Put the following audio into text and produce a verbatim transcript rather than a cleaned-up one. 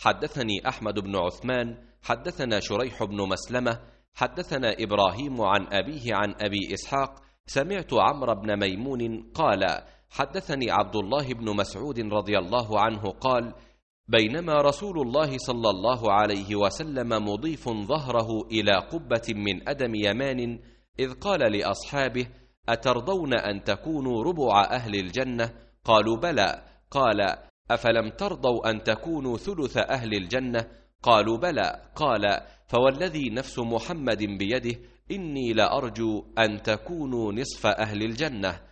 حدثني أحمد بن عثمان حدثنا شريح بن مسلمة حدثنا إبراهيم عن أبيه عن أبي إسحاق سمعت عمرو بن ميمون قال حدثني عبد الله بن مسعود رضي الله عنه قال بينما رسول الله صلى الله عليه وسلم مضيف ظهره إلى قبة من أدم يمان إذ قال لأصحابه أترضون أن تكونوا ربع أهل الجنة؟ قالوا بلى. قال أفلم ترضوا أن تكونوا ثلث أهل الجنة؟ قالوا بلى. قال فوالذي نفس محمد بيده إني لأرجو أن تكونوا نصف أهل الجنة.